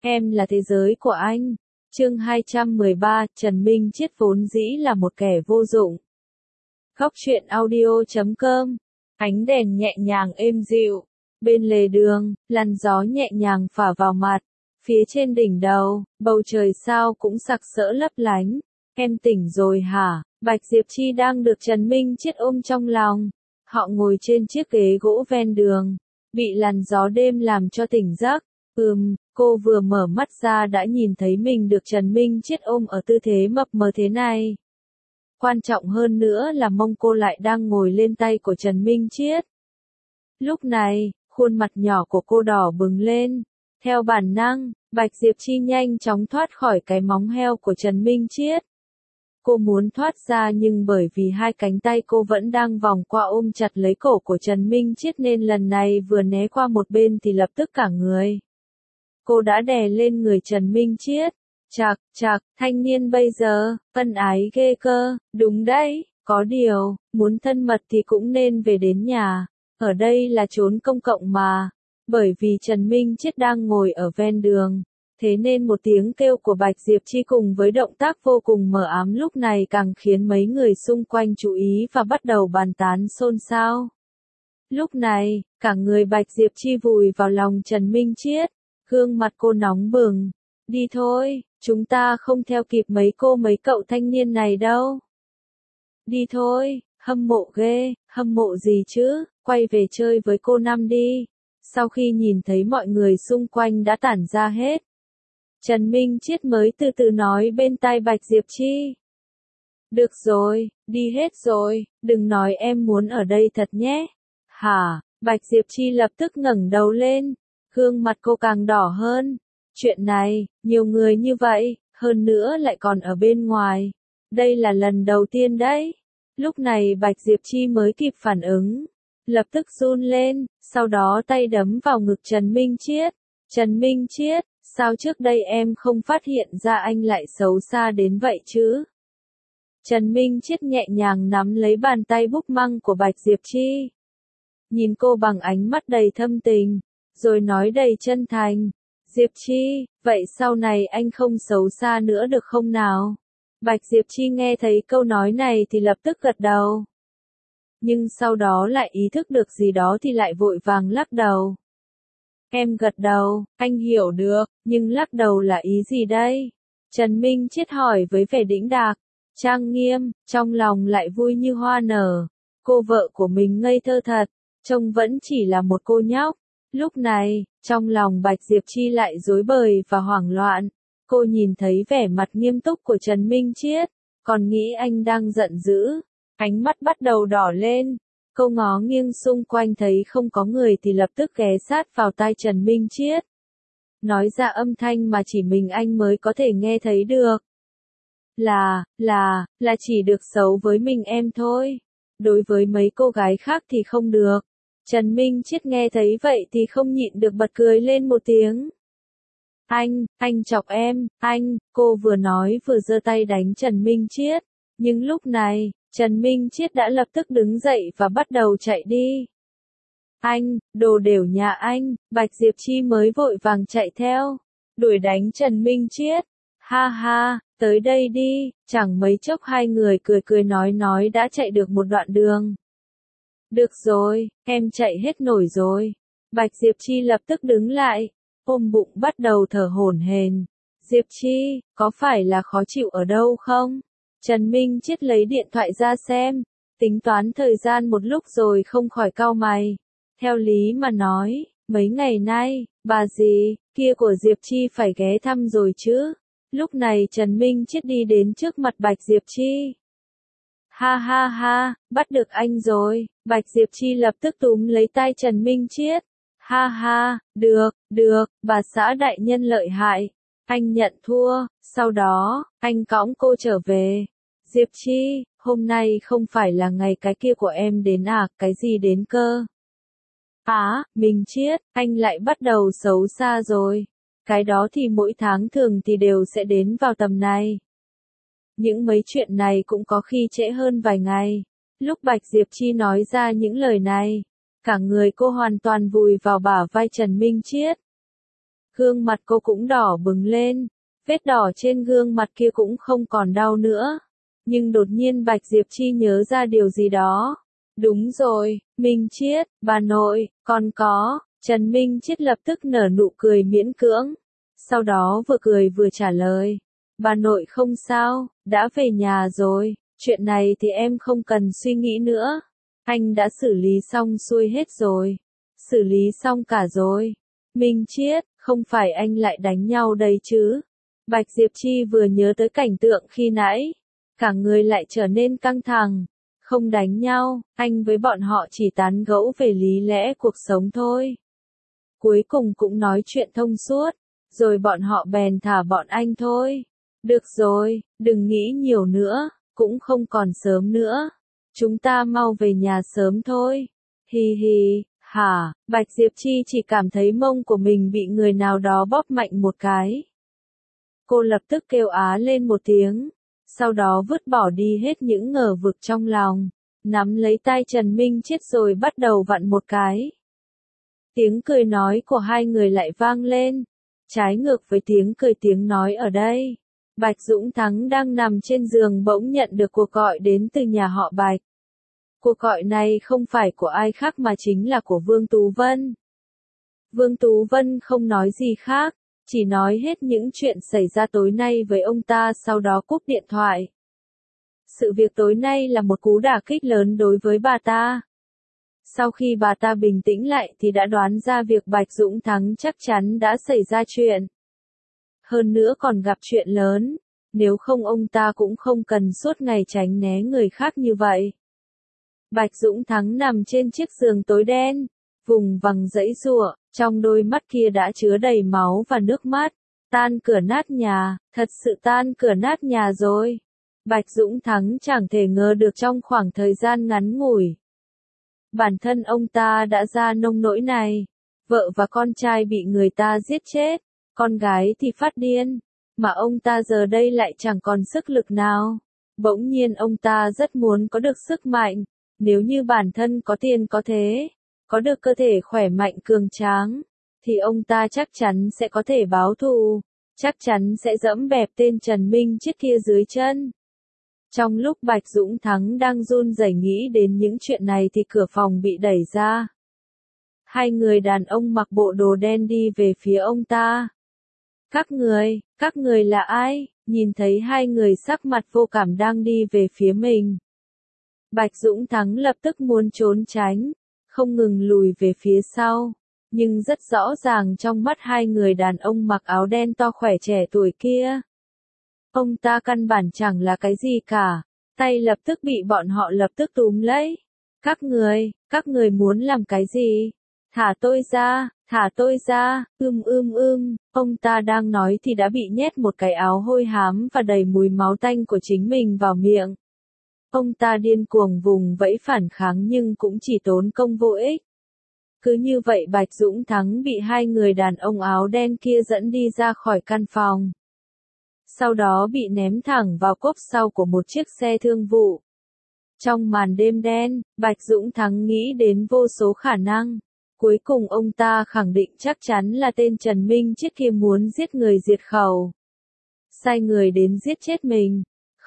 Em là thế giới của anh. Chương 213, Trần Minh Chiết vốn dĩ là một kẻ vô dụng. Góc truyện audio.com. Ánh đèn nhẹ nhàng êm dịu. Bên lề đường, làn gió nhẹ nhàng phả vào mặt. Phía trên đỉnh đầu, bầu trời sao cũng sặc sỡ lấp lánh. Em tỉnh rồi hả? Bạch Diệp Chi đang được Trần Minh Chiết ôm trong lòng. Họ ngồi trên chiếc ghế gỗ ven đường, bị làn gió đêm làm cho tỉnh giấc. Cô vừa mở mắt ra đã nhìn thấy mình được Trần Minh Chiết ôm ở tư thế mập mờ thế này. Quan trọng hơn nữa là mông cô lại đang ngồi lên tay của Trần Minh Chiết. Lúc này, khuôn mặt nhỏ của cô đỏ bừng lên. Theo bản năng, Bạch Diệp Chi nhanh chóng thoát khỏi cái móng heo của Trần Minh Chiết. Cô muốn thoát ra nhưng bởi vì hai cánh tay cô vẫn đang vòng qua ôm chặt lấy cổ của Trần Minh Chiết nên lần này vừa né qua một bên thì lập tức cả người. Cô đã đè lên người Trần Minh Chiết. Chạc, thanh niên bây giờ, ân ái ghê cơ, đúng đấy, có điều, muốn thân mật thì cũng nên về đến nhà. Ở đây là chốn công cộng mà. Bởi vì Trần Minh Chiết đang ngồi ở ven đường. Thế nên một tiếng kêu của Bạch Diệp Chi cùng với động tác vô cùng mờ ám lúc này càng khiến mấy người xung quanh chú ý và bắt đầu bàn tán xôn xao. Lúc này, cả người Bạch Diệp Chi vùi vào lòng Trần Minh Chiết, gương mặt cô nóng bừng. Đi thôi, chúng ta không theo kịp mấy cậu thanh niên này đâu. Đi thôi, hâm mộ ghê, hâm mộ gì chứ, quay về chơi với cô Năm đi. Sau khi nhìn thấy mọi người xung quanh đã tản ra hết, Trần Minh Chiết mới từ từ nói bên tai Bạch Diệp Chi. Được rồi, đi hết rồi, đừng nói em muốn ở đây thật nhé. Hả? Bạch Diệp Chi lập tức ngẩng đầu lên, gương mặt cô càng đỏ hơn. Chuyện này, nhiều người như vậy, hơn nữa lại còn ở bên ngoài. Đây là lần đầu tiên đấy. Lúc này Bạch Diệp Chi mới kịp phản ứng, lập tức run lên, sau đó tay đấm vào ngực Trần Minh Chiết. Trần Minh Chiết, sao trước đây em không phát hiện ra anh lại xấu xa đến vậy chứ? Trần Minh Chiết nhẹ nhàng nắm lấy bàn tay búp măng của Bạch Diệp Chi. Nhìn cô bằng ánh mắt đầy thâm tình, rồi nói đầy chân thành. Diệp Chi, vậy sau này anh không xấu xa nữa được không nào? Bạch Diệp Chi nghe thấy câu nói này thì lập tức gật đầu. Nhưng sau đó lại ý thức được gì đó thì lại vội vàng lắc đầu. Em gật đầu, anh hiểu được, nhưng lắc đầu là ý gì đây? Trần Minh Chiết hỏi với vẻ đĩnh đạc, trang nghiêm, trong lòng lại vui như hoa nở. Cô vợ của mình ngây thơ thật, trông vẫn chỉ là một cô nhóc. Lúc này, trong lòng Bạch Diệp Chi lại rối bời và hoảng loạn. Cô nhìn thấy vẻ mặt nghiêm túc của Trần Minh Chiết, còn nghĩ anh đang giận dữ. Ánh mắt bắt đầu đỏ lên. Cô ngó nghiêng xung quanh thấy không có người thì lập tức ghé sát vào tai Trần Minh Chiết. Nói ra âm thanh mà chỉ mình anh mới có thể nghe thấy được. Là chỉ được xấu với mình em thôi. Đối với mấy cô gái khác thì không được. Trần Minh Chiết nghe thấy vậy thì không nhịn được bật cười lên một tiếng. Anh chọc em, cô vừa nói vừa giơ tay đánh Trần Minh Chiết. Nhưng lúc này, Trần Minh Chiết đã lập tức đứng dậy và bắt đầu chạy đi. Đồ đều nhà anh, Bạch Diệp Chi mới vội vàng chạy theo, đuổi đánh Trần Minh Chiết. Ha ha, tới đây đi, chẳng mấy chốc hai người cười nói đã chạy được một đoạn đường. Được rồi, em chạy hết nổi rồi. Bạch Diệp Chi lập tức đứng lại, ôm bụng bắt đầu thở hổn hển. Diệp Chi, có phải là khó chịu ở đâu không? Trần Minh Chiết lấy điện thoại ra xem, tính toán thời gian một lúc rồi không khỏi cau mày. Theo lý mà nói, mấy ngày nay, bà dì kia của Diệp Chi phải ghé thăm rồi chứ. Lúc này Trần Minh Chiết đi đến trước mặt Bạch Diệp Chi. Ha, bắt được anh rồi. Bạch Diệp Chi lập tức túm lấy tay Trần Minh Chiết. Ha, được, bà xã đại nhân lợi hại. Anh nhận thua, sau đó, anh cõng cô trở về. Diệp Chi, hôm nay không phải là ngày cái kia của em đến à, cái gì đến cơ? Minh Chiết, anh lại bắt đầu xấu xa rồi. Cái đó thì mỗi tháng thường thì đều sẽ đến vào tầm này. Những mấy chuyện này cũng có khi trễ hơn vài ngày. Lúc Bạch Diệp Chi nói ra những lời này, cả người cô hoàn toàn vùi vào bả vai Trần Minh Chiết. Gương mặt cô cũng đỏ bừng lên, vết đỏ trên gương mặt kia cũng không còn đau nữa. Nhưng đột nhiên Bạch Diệp Chi nhớ ra điều gì đó. Đúng rồi, Minh Chiết, bà nội, còn có, Trần Minh Chiết lập tức nở nụ cười miễn cưỡng. Sau đó vừa cười vừa trả lời. Bà nội không sao, đã về nhà rồi, chuyện này thì em không cần suy nghĩ nữa. Anh đã xử lý xong xuôi hết rồi. Xử lý xong cả rồi. Minh Chiết, không phải anh lại đánh nhau đây chứ? Bạch Diệp Chi vừa nhớ tới cảnh tượng khi nãy. Cả người lại trở nên căng thẳng. Không đánh nhau, anh với bọn họ chỉ tán gẫu về lý lẽ cuộc sống thôi. Cuối cùng cũng nói chuyện thông suốt, rồi bọn họ bèn thả bọn anh thôi. Được rồi, đừng nghĩ nhiều nữa, cũng không còn sớm nữa. Chúng ta mau về nhà sớm thôi. Hi hi, hả, Bạch Diệp Chi chỉ cảm thấy mông của mình bị người nào đó bóp mạnh một cái. Cô lập tức kêu á lên một tiếng, sau đó vứt bỏ đi hết những ngờ vực trong lòng, nắm lấy tay Trần Minh Chiết rồi bắt đầu vặn một cái. Tiếng cười nói của hai người lại vang lên, trái ngược với tiếng cười tiếng nói ở đây. Bạch Dũng Thắng đang nằm trên giường bỗng nhận được cuộc gọi đến từ nhà họ Bạch. Cuộc gọi này không phải của ai khác mà chính là của Vương Tú Vân. Vương Tú Vân không nói gì khác, chỉ nói hết những chuyện xảy ra tối nay với ông ta sau đó cúp điện thoại. Sự việc tối nay là một cú đả kích lớn đối với bà ta. Sau khi bà ta bình tĩnh lại thì đã đoán ra việc Bạch Dũng Thắng chắc chắn đã xảy ra chuyện. Hơn nữa còn gặp chuyện lớn, nếu không ông ta cũng không cần suốt ngày tránh né người khác như vậy. Bạch Dũng Thắng nằm trên chiếc giường tối đen, vùng vằng giãy giụa, trong đôi mắt kia đã chứa đầy máu và nước mắt. Tan cửa nát nhà, thật sự tan cửa nát nhà rồi. Bạch Dũng Thắng chẳng thể ngờ được trong khoảng thời gian ngắn ngủi. Bản thân ông ta đã ra nông nỗi này. Vợ và con trai bị người ta giết chết, con gái thì phát điên, mà ông ta giờ đây lại chẳng còn sức lực nào. Bỗng nhiên ông ta rất muốn có được sức mạnh, nếu như bản thân có tiền có thế, có được cơ thể khỏe mạnh cường tráng, thì ông ta chắc chắn sẽ có thể báo thù, chắc chắn sẽ dẫm bẹp tên Trần Minh Chiết kia dưới chân. Trong lúc Bạch Dũng Thắng đang run rẩy nghĩ đến những chuyện này thì cửa phòng bị đẩy ra. Hai người đàn ông mặc bộ đồ đen đi về phía ông ta. Các người là ai? Nhìn thấy hai người sắc mặt vô cảm đang đi về phía mình. Bạch Dũng Thắng lập tức muốn trốn tránh, không ngừng lùi về phía sau. Nhưng rất rõ ràng trong mắt hai người đàn ông mặc áo đen to khỏe trẻ tuổi kia. Ông ta căn bản chẳng là cái gì cả, tay lập tức bị bọn họ lập tức túm lấy. Các người muốn làm cái gì? Thả tôi ra, ông ta đang nói thì đã bị nhét một cái áo hôi hám và đầy mùi máu tanh của chính mình vào miệng. Ông ta điên cuồng vùng vẫy phản kháng nhưng cũng chỉ tốn công vô ích. Cứ như vậy Bạch Dũng Thắng bị hai người đàn ông áo đen kia dẫn đi ra khỏi căn phòng. Sau đó bị ném thẳng vào cốp sau của một chiếc xe thương vụ. Trong màn đêm đen, Bạch Dũng Thắng nghĩ đến vô số khả năng. Cuối cùng ông ta khẳng định chắc chắn là tên Trần Minh Chiết kia muốn giết người diệt khẩu. Sai người đến giết chết mình.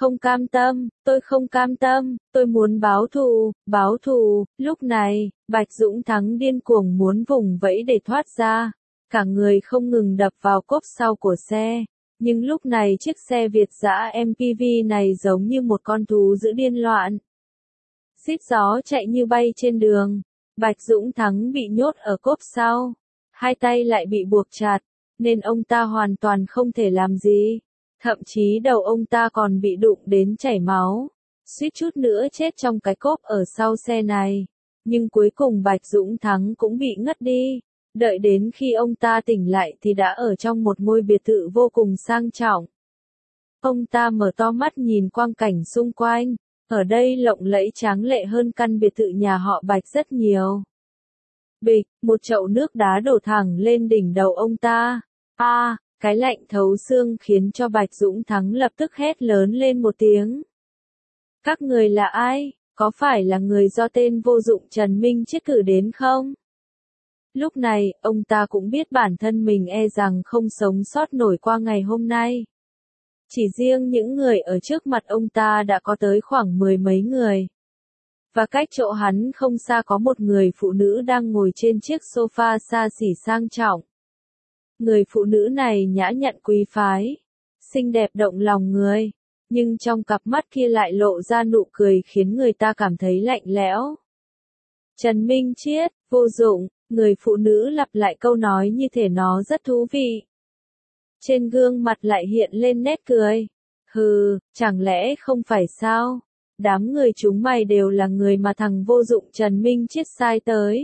Tôi không cam tâm, tôi muốn báo thù. Lúc này, Bạch Dũng Thắng điên cuồng muốn vùng vẫy để thoát ra. Cả người không ngừng đập vào cốp sau của xe. Nhưng lúc này chiếc xe Việt dã MPV này giống như một con thú dữ điên loạn. Xít gió chạy như bay trên đường. Bạch Dũng Thắng bị nhốt ở cốp sau. Hai tay lại bị buộc chặt, nên ông ta hoàn toàn không thể làm gì. Thậm chí đầu ông ta còn bị đụng đến chảy máu. Suýt chút nữa chết trong cái cốp ở sau xe này. Nhưng cuối cùng Bạch Dũng Thắng cũng bị ngất đi. Đợi đến khi ông ta tỉnh lại thì đã ở trong một ngôi biệt thự vô cùng sang trọng. Ông ta mở to mắt nhìn quang cảnh xung quanh. Ở đây lộng lẫy tráng lệ hơn căn biệt thự nhà họ Bạch rất nhiều. Bịch, một chậu nước đá đổ thẳng lên đỉnh đầu ông ta. Cái lạnh thấu xương khiến cho Bạch Dũng Thắng lập tức hét lớn lên một tiếng. Các người là ai? Có phải là người do tên vô dụng Trần Minh Chiết cử đến không? Lúc này, ông ta cũng biết bản thân mình e rằng không sống sót nổi qua ngày hôm nay. Chỉ riêng những người ở trước mặt ông ta đã có tới khoảng 10 mấy người. Và cách chỗ hắn không xa có một người phụ nữ đang ngồi trên chiếc sofa xa xỉ sang trọng. Người phụ nữ này nhã nhặn quý phái, xinh đẹp động lòng người, nhưng trong cặp mắt kia lại lộ ra nụ cười khiến người ta cảm thấy lạnh lẽo. Trần Minh Chiết, vô dụng, người phụ nữ lặp lại câu nói như thể nó rất thú vị. Trên gương mặt lại hiện lên nét cười. Hừ, chẳng lẽ không phải sao? Đám người chúng mày đều là người mà thằng vô dụng Trần Minh Chiết sai tới.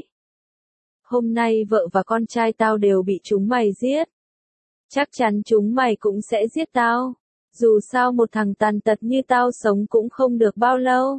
Hôm nay vợ và con trai tao đều bị chúng mày giết. Chắc chắn chúng mày cũng sẽ giết tao. Dù sao một thằng tàn tật như tao sống cũng không được bao lâu.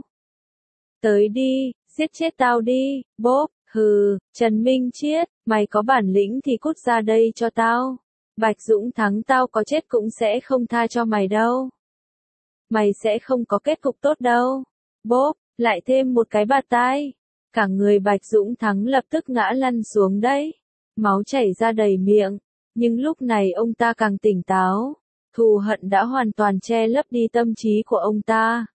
Tới đi, giết chết tao đi, bốp, hừ, Trần Minh Chiết, mày có bản lĩnh thì cút ra đây cho tao. Bạch Dũng Thắng tao có chết cũng sẽ không tha cho mày đâu. Mày sẽ không có kết cục tốt đâu. Bốp, lại thêm một cái bạt tai. Cả người Bạch Dũng Thắng lập tức ngã lăn xuống đấy. Máu chảy ra đầy miệng. Nhưng lúc này ông ta càng tỉnh táo. Thù hận đã hoàn toàn che lấp đi tâm trí của ông ta.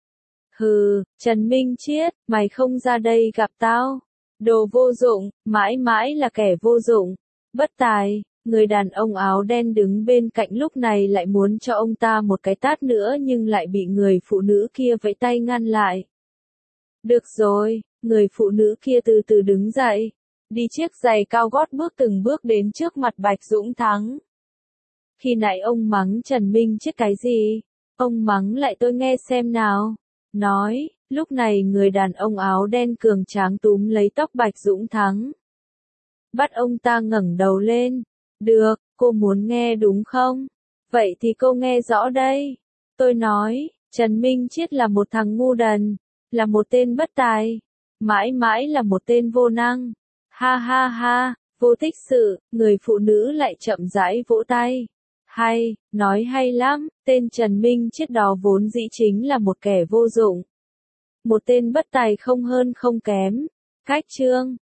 Hừ, Trần Minh Chiết, mày không ra đây gặp tao. Đồ vô dụng, mãi mãi là kẻ vô dụng. Bất tài, người đàn ông áo đen đứng bên cạnh lúc này lại muốn cho ông ta một cái tát nữa nhưng lại bị người phụ nữ kia vẫy tay ngăn lại. Được rồi, người phụ nữ kia từ từ đứng dậy, đi chiếc giày cao gót bước từng bước đến trước mặt Bạch Dũng Thắng. Khi nãy ông mắng Trần Minh Chiết cái gì? Ông mắng lại tôi nghe xem nào. Nói, lúc này người đàn ông áo đen cường tráng túm lấy tóc Bạch Dũng Thắng. Bắt ông ta ngẩng đầu lên. Được, cô muốn nghe đúng không? Vậy thì cô nghe rõ đây. Tôi nói, Trần Minh Chiết là một thằng ngu đần, là một tên bất tài, mãi mãi là một tên vô năng. Ha ha ha, vô tích sự, người phụ nữ lại chậm rãi vỗ tay. Hay, nói hay lắm, tên Trần Minh Chiết đó vốn dĩ chính là một kẻ vô dụng. Một tên bất tài không hơn không kém. Cách chương